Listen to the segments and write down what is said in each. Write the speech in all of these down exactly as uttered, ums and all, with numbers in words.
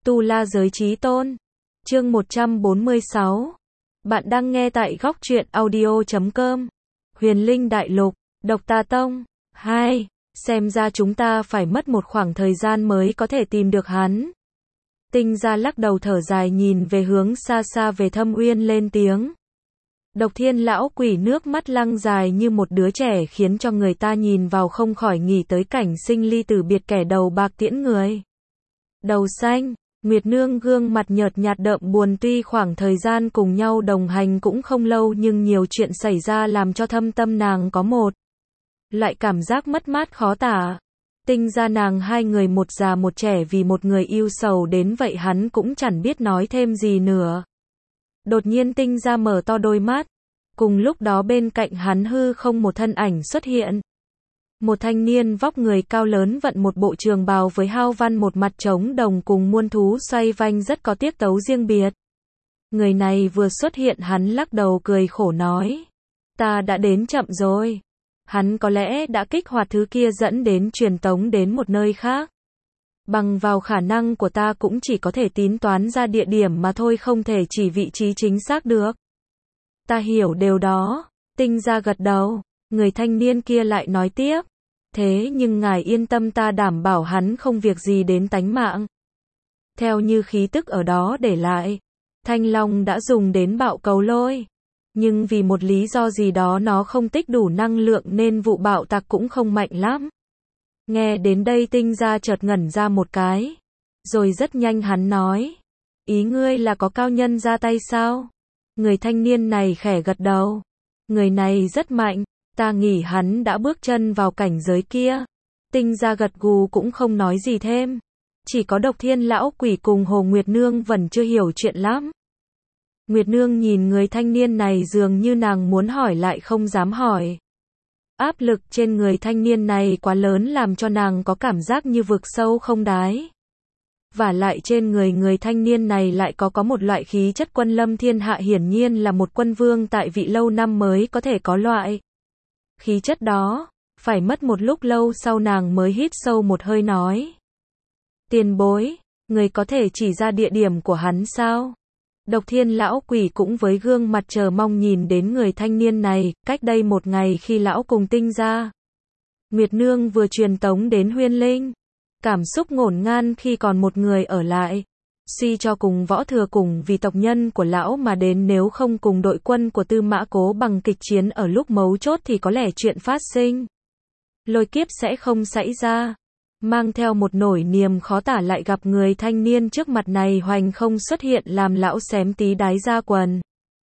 Tu La Giới Chí Tôn. Chương một trăm bốn mươi sáu. Bạn đang nghe tại góc truyện audio chấm com. Huyền Linh Đại Lục, Độc Tà Tông. hai. Xem ra chúng ta phải mất một khoảng thời gian mới có thể tìm được hắn. Tinh Gia lắc đầu thở dài nhìn về hướng xa xa về Thâm Uyên lên tiếng. Độc Thiên lão quỷ nước mắt lăng dài như một đứa trẻ khiến cho người ta nhìn vào không khỏi nghĩ tới cảnh sinh ly tử biệt kẻ đầu bạc tiễn người. Đầu xanh, Nguyệt Nương gương mặt nhợt nhạt đượm buồn, tuy khoảng thời gian cùng nhau đồng hành cũng không lâu nhưng nhiều chuyện xảy ra làm cho thâm tâm nàng có một loại cảm giác mất mát khó tả. Tinh Gia nàng hai người một già một trẻ vì một người yêu sầu đến vậy hắn cũng chẳng biết nói thêm gì nữa. Đột nhiên Tinh Gia mở to đôi mắt. Cùng lúc đó bên cạnh hắn hư không một thân ảnh xuất hiện. Một thanh niên vóc người cao lớn vận một bộ trường bào với hao văn một mặt trống đồng cùng muôn thú xoay vanh rất có tiết tấu riêng biệt. Người này vừa xuất hiện hắn lắc đầu cười khổ nói. Ta đã đến chậm rồi. Hắn có lẽ đã kích hoạt thứ kia dẫn đến truyền tống đến một nơi khác. Bằng vào khả năng của ta cũng chỉ có thể tính toán ra địa điểm mà thôi, không thể chỉ vị trí chính xác được. Ta hiểu điều đó. Tinh Gia gật đầu. Người thanh niên kia lại nói tiếp. Thế nhưng ngài yên tâm, ta đảm bảo hắn không việc gì đến tánh mạng. Theo như khí tức ở đó để lại, Thanh Long đã dùng đến bạo cầu lôi. Nhưng vì một lý do gì đó nó không tích đủ năng lượng nên vụ bạo tạc cũng không mạnh lắm. Nghe đến đây Tinh Gia chợt ngẩn ra một cái. Rồi rất nhanh hắn nói. Ý ngươi là có cao nhân ra tay sao? Người thanh niên này khẽ gật đầu. Người này rất mạnh. Ta nghĩ hắn đã bước chân vào cảnh giới kia. Tinh Gia gật gù cũng không nói gì thêm. Chỉ có Độc Thiên lão quỷ cùng Hồ Nguyệt Nương vẫn chưa hiểu chuyện lắm. Nguyệt Nương nhìn người thanh niên này dường như nàng muốn hỏi lại không dám hỏi. Áp lực trên người thanh niên này quá lớn làm cho nàng có cảm giác như vực sâu không đáy. Và lại trên người người thanh niên này lại có có một loại khí chất quân lâm thiên hạ, hiển nhiên là một quân vương tại vị lâu năm mới có thể có loại khí chất đó. Phải mất một lúc lâu sau nàng mới hít sâu một hơi nói. Tiền bối, người có thể chỉ ra địa điểm của hắn sao? Độc Thiên lão quỷ cũng với gương mặt chờ mong nhìn đến người thanh niên này. Cách đây một ngày khi lão cùng Tinh Gia, Nguyệt Nương vừa truyền tống đến Huyên Linh, cảm xúc ngổn ngang khi còn một người ở lại. Suy cho cùng Võ Thừa cùng vì tộc nhân của lão mà đến, nếu không cùng đội quân của Tư Mã Cố bằng kịch chiến ở lúc mấu chốt thì có lẽ chuyện phát sinh lôi kiếp sẽ không xảy ra. Mang theo một nỗi niềm khó tả lại gặp người thanh niên trước mặt này hoành không xuất hiện làm lão xém tí đái ra quần.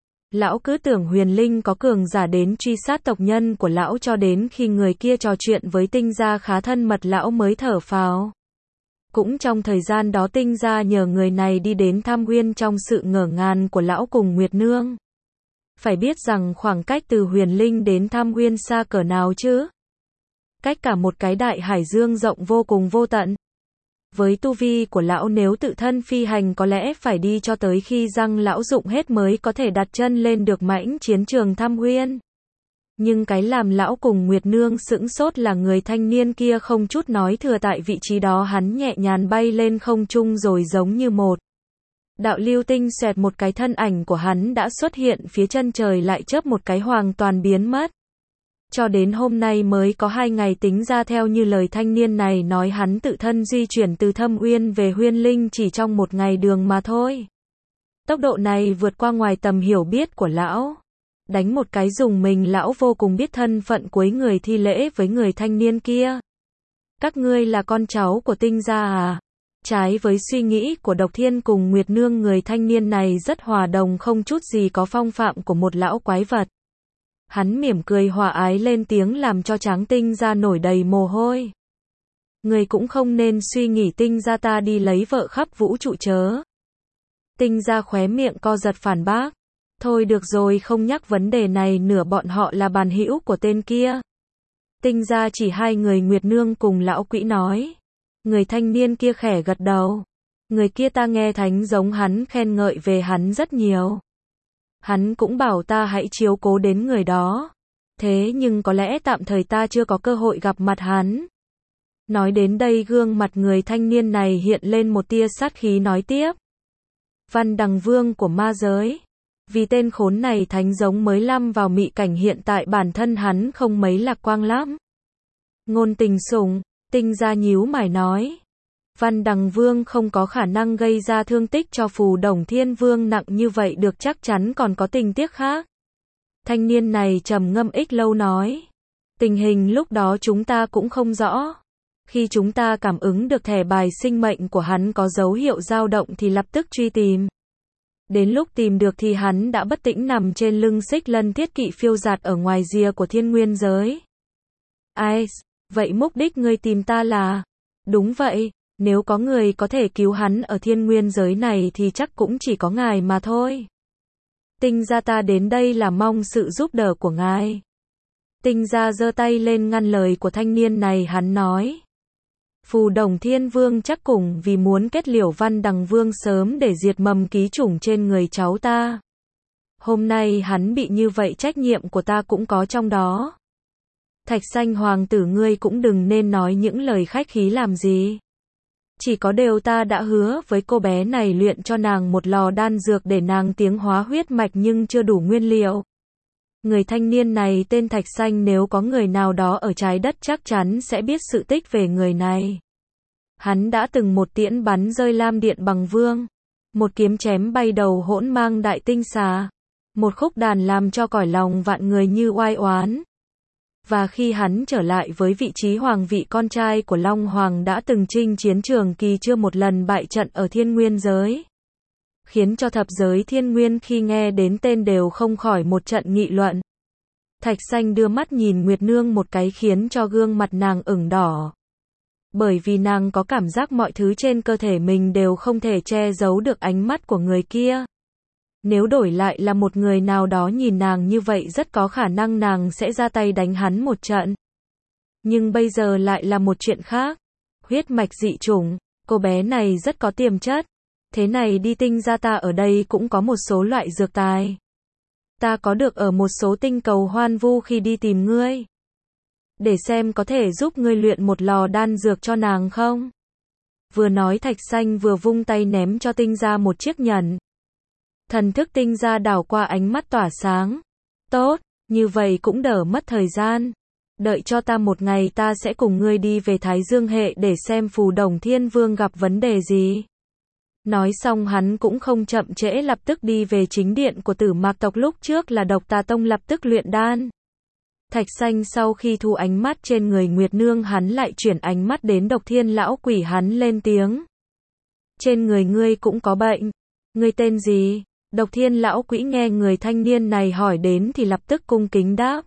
Lão cứ tưởng Huyền Linh có cường giả đến truy sát tộc nhân của lão, cho đến khi người kia trò chuyện với Tinh Gia khá thân mật lão mới thở phào. Cũng trong thời gian đó Tinh Gia nhờ người này đi đến Tham Uyên trong sự ngỡ ngàng của lão cùng Nguyệt Nương. Phải biết rằng khoảng cách từ Huyền Linh đến Tham Uyên xa cỡ nào chứ? Cách cả một cái đại hải dương rộng vô cùng vô tận. Với tu vi của lão nếu tự thân phi hành có lẽ phải đi cho tới khi răng lão rụng hết mới có thể đặt chân lên được mãnh chiến trường Tham Uyên. Nhưng cái làm lão cùng Nguyệt Nương sững sốt là người thanh niên kia không chút nói thừa tại vị trí đó hắn nhẹ nhàng bay lên không trung rồi giống như một đạo lưu tinh xoẹt một cái, thân ảnh của hắn đã xuất hiện phía chân trời, lại chớp một cái hoàn toàn biến mất. Cho đến hôm nay mới có hai ngày, tính ra theo như lời thanh niên này nói hắn tự thân di chuyển từ Thâm Uyên về Huyên Linh chỉ trong một ngày đường mà thôi. Tốc độ này vượt qua ngoài tầm hiểu biết của lão. Đánh một cái dùng mình, lão vô cùng biết thân phận cuối người thi lễ với người thanh niên kia. Các ngươi là con cháu của Tinh Gia à? Trái với suy nghĩ của Độc Thiên cùng Nguyệt Nương, người thanh niên này rất hòa đồng, không chút gì có phong phạm của một lão quái vật. Hắn mỉm cười hòa ái lên tiếng làm cho tráng Tinh Gia nổi đầy mồ hôi. Người cũng không nên suy nghĩ Tinh Gia ta đi lấy vợ khắp vũ trụ chớ. Tinh Gia khóe miệng co giật phản bác. Thôi được rồi, không nhắc vấn đề này nữa, bọn họ là bàn hữu của tên kia. Tinh Gia chỉ hai người Nguyệt Nương cùng lão quỷ nói. Người thanh niên kia khẽ gật đầu. Người kia ta nghe thánh giống hắn khen ngợi về hắn rất nhiều. Hắn cũng bảo ta hãy chiếu cố đến người đó. Thế nhưng có lẽ tạm thời ta chưa có cơ hội gặp mặt hắn. Nói đến đây gương mặt người thanh niên này hiện lên một tia sát khí nói tiếp. Văn Đằng Vương của ma giới. Vì tên khốn này thánh giống mới lâm vào mị cảnh hiện tại bản thân hắn không mấy lạc quang lắm. Ngôn Tình Sủng, Tinh Gia nhíu mày nói. Văn Đằng Vương không có khả năng gây ra thương tích cho Phù Đổng Thiên Vương nặng như vậy được, chắc chắn còn có tình tiết khác. Thanh niên này trầm ngâm ít lâu nói. Tình hình lúc đó chúng ta cũng không rõ. Khi chúng ta cảm ứng được thẻ bài sinh mệnh của hắn có dấu hiệu dao động thì lập tức truy tìm. Đến lúc tìm được thì hắn đã bất tỉnh nằm trên lưng Xích Lân Thiết Kỵ phiêu dạt ở ngoài rìa của thiên nguyên giới. Ai, vậy mục đích ngươi tìm ta là? Đúng vậy, nếu có người có thể cứu hắn ở thiên nguyên giới này thì chắc cũng chỉ có ngài mà thôi. Tinh gia ta đến đây là mong sự giúp đỡ của ngài. Tinh gia giơ tay lên ngăn lời của thanh niên này, hắn nói. Phù Đổng Thiên Vương chắc cùng vì muốn kết liễu Văn Đằng Vương sớm để diệt mầm ký chủng trên người cháu ta. Hôm nay hắn bị như vậy trách nhiệm của ta cũng có trong đó. Thạch Xanh hoàng tử, ngươi cũng đừng nên nói những lời khách khí làm gì. Chỉ có điều ta đã hứa với cô bé này luyện cho nàng một lò đan dược để nàng tiến hóa huyết mạch nhưng chưa đủ nguyên liệu. Người thanh niên này tên Thạch Xanh, nếu có người nào đó ở trái đất chắc chắn sẽ biết sự tích về người này. Hắn đã từng một tiễn bắn rơi Lam Điện Bằng Vương, một kiếm chém bay đầu Hỗn Mang Đại Tinh Xà, một khúc đàn làm cho cõi lòng vạn người như oai oán. Và khi hắn trở lại với vị trí hoàng vị, con trai của Long Hoàng đã từng chinh chiến trường kỳ chưa một lần bại trận ở thiên nguyên giới. Khiến cho thập giới thiên nguyên khi nghe đến tên đều không khỏi một trận nghị luận. Thạch Xanh đưa mắt nhìn Nguyệt Nương một cái khiến cho gương mặt nàng ửng đỏ. Bởi vì nàng có cảm giác mọi thứ trên cơ thể mình đều không thể che giấu được ánh mắt của người kia. Nếu đổi lại là một người nào đó nhìn nàng như vậy rất có khả năng nàng sẽ ra tay đánh hắn một trận. Nhưng bây giờ lại là một chuyện khác. Huyết mạch dị chủng, cô bé này rất có tiềm chất. Thế này đi, Tinh gia ta ở đây cũng có một số loại dược tài. Ta có được ở một số tinh cầu hoan vu khi đi tìm ngươi. Để xem có thể giúp ngươi luyện một lò đan dược cho nàng không? Vừa nói Thạch Xanh vừa vung tay ném cho Tinh gia một chiếc nhẫn. Thần thức Tinh gia đảo qua, ánh mắt tỏa sáng. Tốt, như vậy cũng đỡ mất thời gian. Đợi cho ta một ngày, ta sẽ cùng ngươi đi về Thái Dương hệ để xem Phù Đổng Thiên Vương gặp vấn đề gì. Nói xong hắn cũng không chậm trễ, lập tức đi về chính điện của Tử Mạc tộc, lúc trước là Độc Tà Tông, lập tức luyện đan. Thạch Xanh sau khi thu ánh mắt trên người Nguyệt Nương, hắn lại chuyển ánh mắt đến Độc Thiên lão quỷ, hắn lên tiếng. Trên người ngươi cũng có bệnh. Ngươi tên gì? Độc Thiên lão quỷ nghe người thanh niên này hỏi đến thì lập tức cung kính đáp.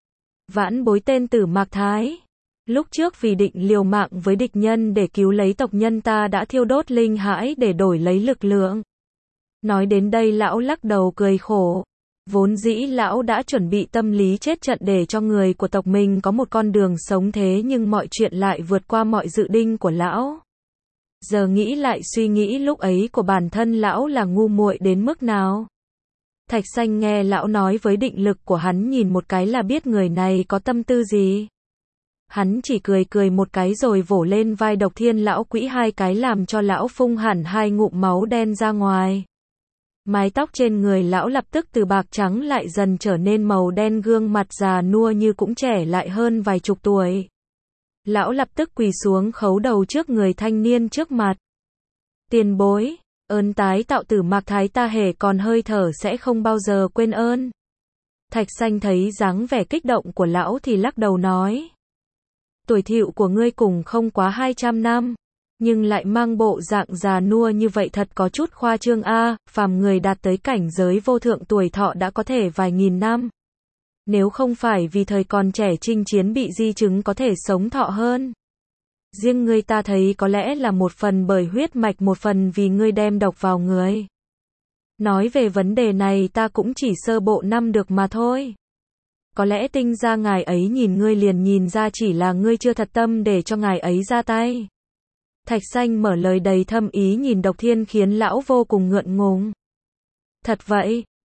Vãn bối tên Tử Mạc Thái. Lúc trước vì định liều mạng với địch nhân để cứu lấy tộc nhân, ta đã thiêu đốt linh hãi để đổi lấy lực lượng. Nói đến đây lão lắc đầu cười khổ. Vốn dĩ lão đã chuẩn bị tâm lý chết trận để cho người của tộc mình có một con đường sống, thế nhưng mọi chuyện lại vượt qua mọi dự định của lão. Giờ nghĩ lại, suy nghĩ lúc ấy của bản thân lão là ngu muội đến mức nào. Thạch Xanh nghe lão nói với định lực của hắn, nhìn một cái là biết người này có tâm tư gì. Hắn chỉ cười cười một cái rồi vỗ lên vai Độc Thiên lão quỷ hai cái làm cho lão phun hẳn hai ngụm máu đen ra ngoài. Mái tóc trên người lão lập tức từ bạc trắng lại dần trở nên màu đen, gương mặt già nua như cũng trẻ lại hơn vài chục tuổi. Lão lập tức quỳ xuống khấu đầu trước người thanh niên trước mặt. Tiền bối, ơn tái tạo Tử Mạc Thái ta hề còn hơi thở sẽ không bao giờ quên ơn. Thạch Xanh thấy dáng vẻ kích động của lão thì lắc đầu nói. Tuổi thọ của ngươi cùng không quá hai trăm năm, nhưng lại mang bộ dạng già nua như vậy thật có chút khoa trương a. Phàm người đạt tới cảnh giới vô thượng tuổi thọ đã có thể vài nghìn năm. Nếu không phải vì thời còn trẻ chinh chiến bị di chứng có thể sống thọ hơn. Riêng ngươi ta thấy có lẽ là một phần bởi huyết mạch, một phần vì ngươi đem độc vào người. Nói về vấn đề này ta cũng chỉ sơ bộ năm được mà thôi. Có lẽ Tinh gia ngài ấy nhìn ngươi liền nhìn ra chỉ là ngươi chưa thật tâm để cho ngài ấy ra tay. Thạch Xanh mở lời đầy thâm ý nhìn Độc Thiên khiến lão vô cùng ngượng ngùng. Thật vậy,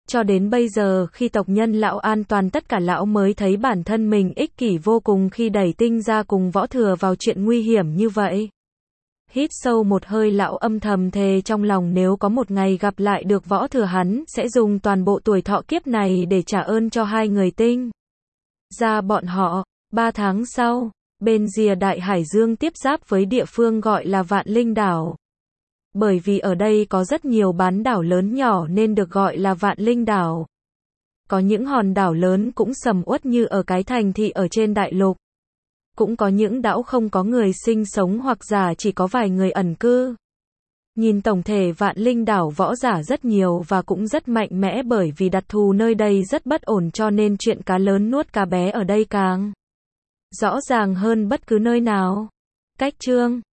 Cho đến bây giờ khi tộc nhân lão an toàn tất cả lão mới thấy bản thân mình ích kỷ vô cùng khi đẩy Tinh Gia cùng Võ Thừa vào chuyện nguy hiểm như vậy. Hít sâu một hơi lão âm thầm thề trong lòng nếu có một ngày gặp lại được Võ Thừa hắn sẽ dùng toàn bộ tuổi thọ kiếp này để trả ơn cho hai người Tinh Gia bọn họ. Ba tháng sau, bên rìa Đại Hải Dương tiếp giáp với địa phương gọi là Vạn Linh Đảo. Bởi vì ở đây có rất nhiều bán đảo lớn nhỏ nên được gọi là Vạn Linh Đảo. Có những hòn đảo lớn cũng sầm uất như ở cái thành thị ở trên đại lục. Cũng có những đảo không có người sinh sống hoặc giả chỉ có vài người ẩn cư. Nhìn tổng thể Vạn Linh Đảo võ giả rất nhiều và cũng rất mạnh mẽ bởi vì đặc thù nơi đây rất bất ổn cho nên chuyện cá lớn nuốt cá bé ở đây càng rõ ràng hơn bất cứ nơi nào. Cách chương